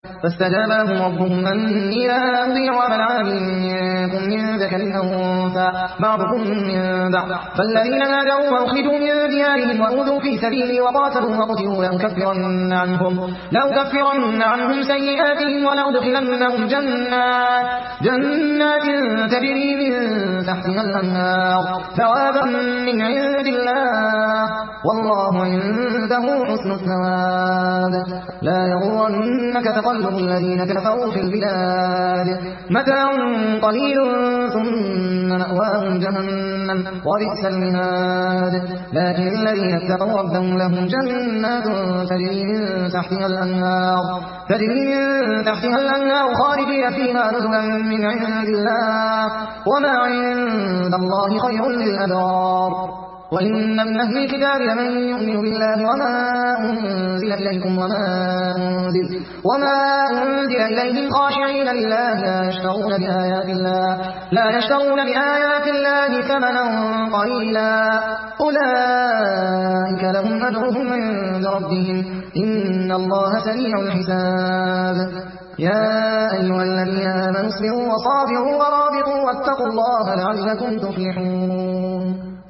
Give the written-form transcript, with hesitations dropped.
فاستجاب لهم ربهم أني لا أضيع عمل عامل منكم من ذكر أو أنثى بعضكم من بعض فالذين هاجروا وأخرجوا من ديارهم وأوذوا في سبيلي وقاتلوا وقتلوا لأكفرن عنهم سيئاتهم ولأدخلنهم جنات تجري من تحتها الأنهار ثوابا من عند الله والله عنده حسن الثواب. لا يغرنك تقلب الذين كفروا في البلاد متاع قليل ثم مأواهم جهنم وبئس المهاد. لكن الذين اتقوا ربهم لهم جنات تجري من تحتها الأنهار خالدين فيها نزلا من عند الله وما عند الله خير للأبرار. وإن من أهل الكتاب لمن يؤمن بالله وما أنزل إليكم وما أنزل إليهم خاشعين لله لا يشترون بآيات الله ثمنا قليلا أولئك لهم أجرهم عند ربهم إن الله سريع الحساب. يا أيها الذين آمنوا اصبروا وصابروا ورابطوا واتقوا الله لعلكم تفلحون.